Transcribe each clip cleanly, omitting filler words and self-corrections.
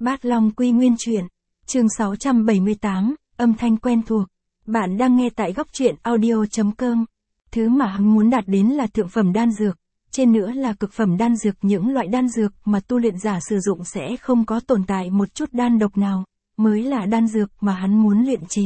Bát Long Quy Nguyên Truyện, chương 678, âm thanh quen thuộc. Bạn đang nghe tại góc truyện audio.com. Thứ mà hắn muốn đạt đến là thượng phẩm đan dược, trên nữa là cực phẩm đan dược, những loại đan dược mà tu luyện giả sử dụng sẽ không có tồn tại một chút đan độc nào, mới là đan dược mà hắn muốn luyện chế.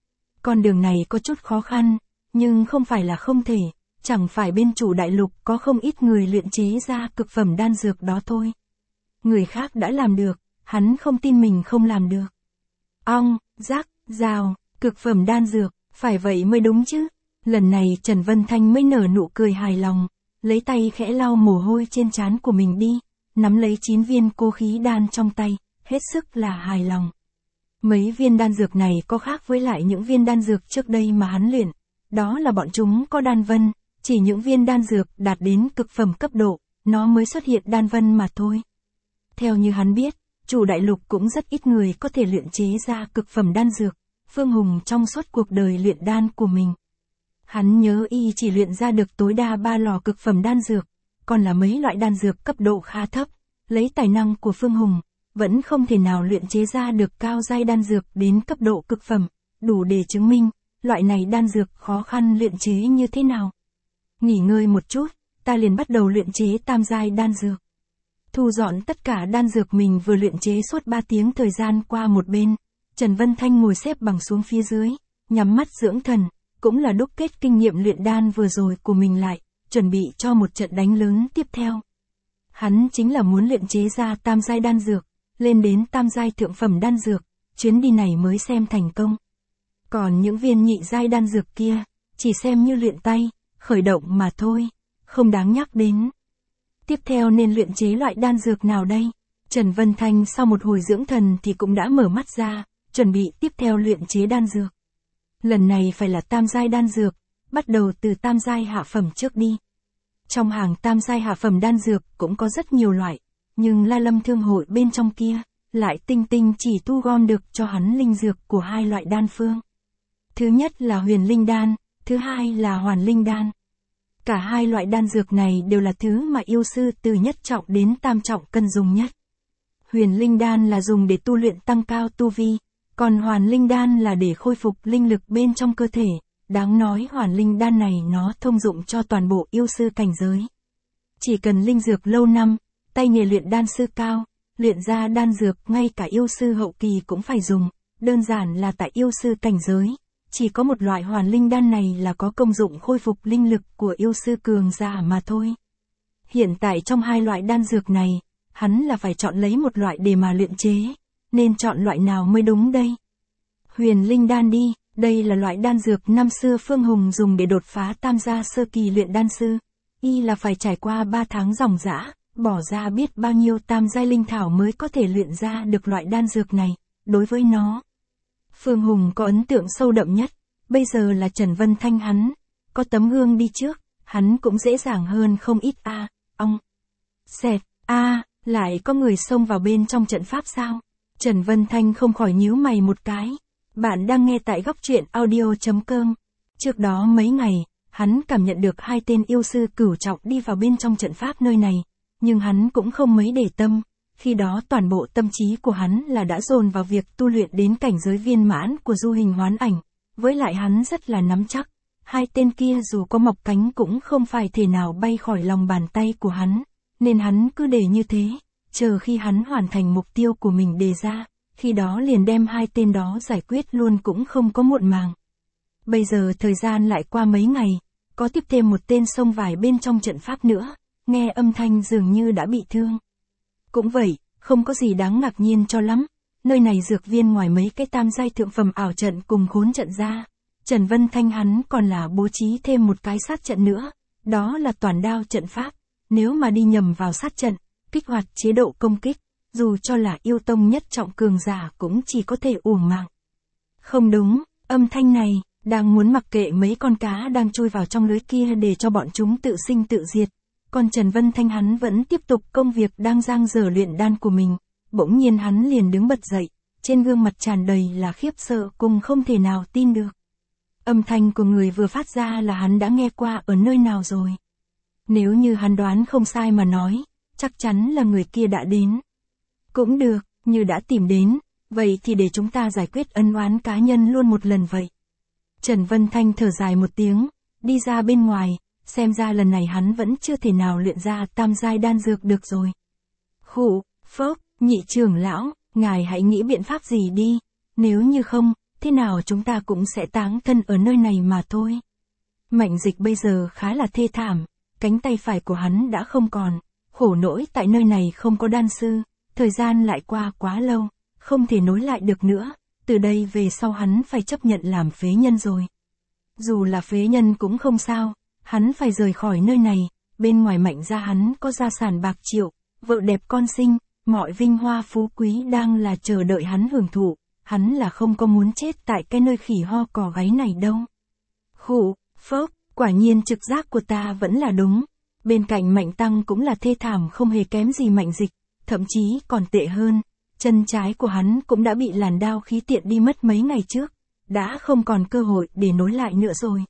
Con đường này có chút khó khăn, nhưng không phải là không thể, chẳng phải bên chủ đại lục có không ít người luyện chế ra cực phẩm đan dược đó thôi. Người khác đã làm được, hắn không tin mình không làm được. Ong, rắc, rào, cực phẩm đan dược, phải vậy mới đúng chứ. Lần này Trần Vân Thanh mới nở nụ cười hài lòng, lấy tay khẽ lau mồ hôi trên trán của mình đi, nắm lấy 9 viên cô khí đan trong tay, hết sức là hài lòng. Mấy viên đan dược này có khác với lại những viên đan dược trước đây mà hắn luyện, đó là bọn chúng có đan vân, chỉ những viên đan dược đạt đến cực phẩm cấp độ, nó mới xuất hiện đan vân mà thôi. Theo như hắn biết, chủ đại lục cũng rất ít người có thể luyện chế ra cực phẩm đan dược, Phương Hùng trong suốt cuộc đời luyện đan của mình. Hắn nhớ y chỉ luyện ra được tối đa 3 lò cực phẩm đan dược, còn là mấy loại đan dược cấp độ khá thấp, lấy tài năng của Phương Hùng, vẫn không thể nào luyện chế ra được cao giai đan dược đến cấp độ cực phẩm, đủ để chứng minh, loại này đan dược khó khăn luyện chế như thế nào. Nghỉ ngơi một chút, ta liền bắt đầu luyện chế tam giai đan dược. Thu dọn tất cả đan dược mình vừa luyện chế suốt 3 tiếng thời gian qua một bên, Trần Vân Thanh ngồi xếp bằng xuống phía dưới, nhắm mắt dưỡng thần, cũng là đúc kết kinh nghiệm luyện đan vừa rồi của mình lại, chuẩn bị cho một trận đánh lớn tiếp theo. Hắn chính là muốn luyện chế ra tam giai đan dược, lên đến tam giai thượng phẩm đan dược, chuyến đi này mới xem thành công. Còn những viên nhị giai đan dược kia, chỉ xem như luyện tay, khởi động mà thôi, không đáng nhắc đến. Tiếp theo nên luyện chế loại đan dược nào đây? Trần Vân Thanh sau một hồi dưỡng thần thì cũng đã mở mắt ra, chuẩn bị tiếp theo luyện chế đan dược. Lần này phải là tam giai đan dược, bắt đầu từ tam giai hạ phẩm trước đi. Trong hàng tam giai hạ phẩm đan dược cũng có rất nhiều loại, nhưng La Lâm Thương hội bên trong kia, lại tinh tinh chỉ thu gom được cho hắn linh dược của 2 loại đan phương. Thứ nhất là huyền linh đan, thứ hai là hoàn linh đan. Cả 2 loại đan dược này đều là thứ mà yêu sư từ nhất trọng đến tam trọng cần dùng nhất. Huyền linh đan là dùng để tu luyện tăng cao tu vi, còn hoàn linh đan là để khôi phục linh lực bên trong cơ thể. Đáng nói hoàn linh đan này nó thông dụng cho toàn bộ yêu sư cảnh giới. Chỉ cần linh dược lâu năm, tay nghề luyện đan sư cao, luyện ra đan dược ngay cả yêu sư hậu kỳ cũng phải dùng, đơn giản là tại yêu sư cảnh giới. Chỉ có một loại hoàn linh đan này là có công dụng khôi phục linh lực của yêu sư cường giả mà thôi. Hiện tại trong 2 loại đan dược này, hắn là phải chọn lấy một loại để mà luyện chế, nên chọn loại nào mới đúng đây? Huyền linh đan đi, đây là loại đan dược năm xưa Phương Hùng dùng để đột phá tam gia sơ kỳ luyện đan sư. Y là phải trải qua 3 tháng ròng rã, bỏ ra biết bao nhiêu tam giai linh thảo mới có thể luyện ra được loại đan dược này. Đối với nó, Phương Hùng có ấn tượng sâu đậm nhất, bây giờ là Trần Vân Thanh hắn, có tấm gương đi trước, hắn cũng dễ dàng hơn không ít ong. Xẹt, lại có người xông vào bên trong trận pháp sao? Trần Vân Thanh không khỏi nhíu mày một cái. Bạn đang nghe tại góc truyện audio.com. Trước đó mấy ngày, hắn cảm nhận được 2 tên yêu sư cửu trọng đi vào bên trong trận pháp nơi này, nhưng hắn cũng không mấy để tâm. Khi đó toàn bộ tâm trí của hắn là đã dồn vào việc tu luyện đến cảnh giới viên mãn của du hình hoán ảnh. Với lại hắn rất là nắm chắc, 2 tên kia dù có mọc cánh cũng không phải thể nào bay khỏi lòng bàn tay của hắn, nên hắn cứ để như thế, chờ khi hắn hoàn thành mục tiêu của mình đề ra, khi đó liền đem 2 tên đó giải quyết luôn cũng không có muộn màng. Bây giờ thời gian lại qua mấy ngày, có tiếp thêm một tên xông vải bên trong trận pháp nữa, nghe âm thanh dường như đã bị thương. Cũng vậy, không có gì đáng ngạc nhiên cho lắm, nơi này dược viên ngoài mấy cái tam giai thượng phẩm ảo trận cùng khốn trận ra, Trần Vân Thanh hắn còn là bố trí thêm một cái sát trận nữa, đó là toàn đao trận pháp, nếu mà đi nhầm vào sát trận, kích hoạt chế độ công kích, dù cho là yêu tông nhất trọng cường giả cũng chỉ có thể uổng mạng. Không đúng, âm thanh này, đang muốn mặc kệ mấy con cá đang chui vào trong lưới kia để cho bọn chúng tự sinh tự diệt. Còn Trần Vân Thanh hắn vẫn tiếp tục công việc đang dang dở luyện đan của mình. Bỗng nhiên hắn liền đứng bật dậy, trên gương mặt tràn đầy là khiếp sợ cùng không thể nào tin được. Âm thanh của người vừa phát ra là hắn đã nghe qua ở nơi nào rồi. Nếu như hắn đoán không sai mà nói, chắc chắn là người kia đã đến. Cũng được, Như đã tìm đến, vậy thì để chúng ta giải quyết ân oán cá nhân luôn một lần vậy. Trần Vân Thanh thở dài một tiếng, đi ra bên ngoài, xem ra lần này hắn vẫn chưa thể nào luyện ra tam giai đan dược được rồi. Khụ, phốc, nhị trưởng lão, ngài hãy nghĩ biện pháp gì đi, nếu như không, thế nào chúng ta cũng sẽ táng thân ở nơi này mà thôi. Mạnh Dịch bây giờ khá là thê thảm, cánh tay phải của hắn đã không còn, khổ nỗi tại nơi này không có đan sư, thời gian lại qua quá lâu, không thể nối lại được nữa, từ đây về sau hắn phải chấp nhận làm phế nhân rồi. Dù là phế nhân cũng không sao, hắn phải rời khỏi nơi này, bên ngoài Mạnh gia hắn có gia sản bạc triệu, vợ đẹp con xinh, mọi vinh hoa phú quý đang là chờ đợi hắn hưởng thụ, hắn là không có muốn chết tại cái nơi khỉ ho cò gáy này đâu. Khụ, phốc, quả nhiên trực giác của ta vẫn là đúng. Bên cạnh Mạnh Tăng cũng là thê thảm không hề kém gì Mạnh Dịch, thậm chí còn tệ hơn, chân trái của hắn cũng đã bị làn đao khí tiện đi mất mấy ngày trước, đã không còn cơ hội để nối lại nữa rồi.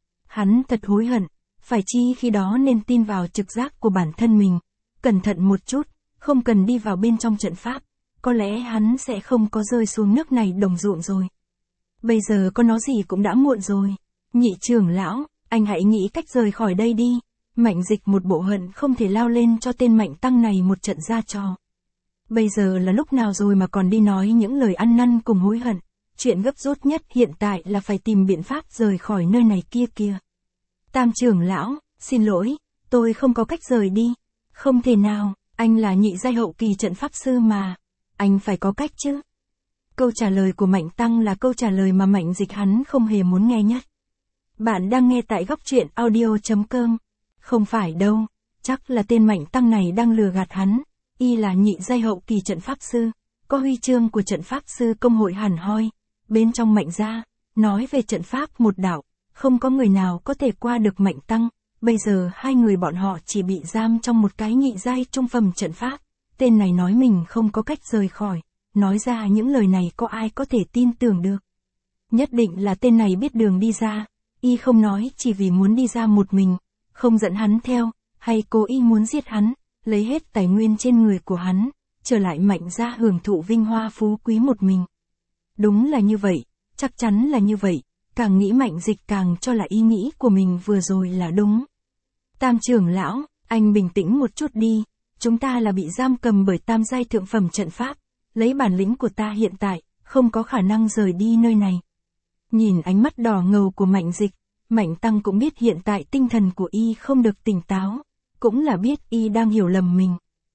Hắn thật hối hận, phải chi khi đó nên tin vào trực giác của bản thân mình, cẩn thận một chút, không cần đi vào bên trong trận pháp, có lẽ hắn sẽ không có rơi xuống nước này đồng ruộng rồi. Bây giờ có nói gì cũng đã muộn rồi. Nhị trưởng lão, anh hãy nghĩ cách rời khỏi đây đi. Mạnh Dịch một bộ hận không thể lao lên cho tên Mạnh Tăng này một trận ra trò. Bây giờ là lúc nào rồi mà còn đi nói những lời ăn năn cùng hối hận. Chuyện gấp rút nhất hiện tại là phải tìm biện pháp rời khỏi nơi này kia kìa. Tam trưởng lão, xin lỗi, tôi không có cách rời đi. Không thể nào, anh là nhị giai hậu kỳ trận pháp sư mà. Anh phải có cách chứ. Câu trả lời của Mạnh Tăng là câu trả lời mà Mạnh Dịch hắn không hề muốn nghe nhất. Bạn đang nghe tại góc truyện audio.com. Không phải đâu, chắc là tên Mạnh Tăng này đang lừa gạt hắn. Y là nhị giai hậu kỳ trận pháp sư, có huy chương của trận pháp sư công hội hẳn hoi. Bên trong Mạnh gia, nói về trận pháp một đạo, không có người nào có thể qua được Mạnh Tăng. Bây giờ hai người bọn họ chỉ bị giam trong một cái nhị giai trung phẩm trận pháp. Tên này nói mình không có cách rời khỏi, nói ra những lời này có ai có thể tin tưởng được. Nhất định là tên này biết đường đi ra, y không nói chỉ vì muốn đi ra một mình, không dẫn hắn theo, hay cố ý muốn giết hắn, lấy hết tài nguyên trên người của hắn, trở lại Mạnh gia hưởng thụ vinh hoa phú quý một mình. Đúng là như vậy, chắc chắn là như vậy, càng nghĩ Mạnh Dịch càng cho là ý nghĩ của mình vừa rồi là đúng. Tam trưởng lão, anh bình tĩnh một chút đi, chúng ta là bị giam cầm bởi tam giai thượng phẩm trận pháp, lấy bản lĩnh của ta hiện tại, không có khả năng rời đi nơi này. Nhìn ánh mắt đỏ ngầu của Mạnh Dịch, Mạnh Tăng cũng biết hiện tại tinh thần của y không được tỉnh táo, cũng là biết y đang hiểu lầm mình.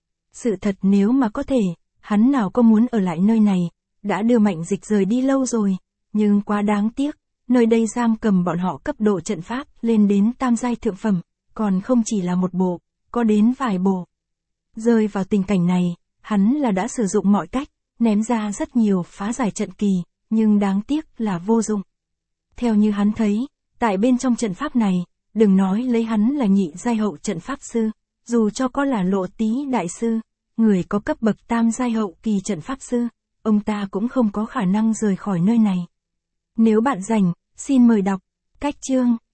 Sự thật nếu mà có thể, hắn nào có muốn ở lại nơi này, đã đưa Mạnh Dịch rời đi lâu rồi, nhưng quá đáng tiếc, nơi đây giam cầm bọn họ cấp độ trận pháp lên đến tam giai thượng phẩm, còn không chỉ là một bộ, có đến vài bộ. Rơi vào tình cảnh này, hắn là đã sử dụng mọi cách, ném ra rất nhiều phá giải trận kỳ, nhưng đáng tiếc là vô dụng. Theo như hắn thấy, tại bên trong trận pháp này, đừng nói lấy hắn là nhị giai hậu trận pháp sư, dù cho có là Lộ Tý đại sư, người có cấp bậc tam giai hậu kỳ trận pháp sư, ông ta cũng không có khả năng rời khỏi nơi này. Nếu bạn rảnh, xin mời đọc cách chương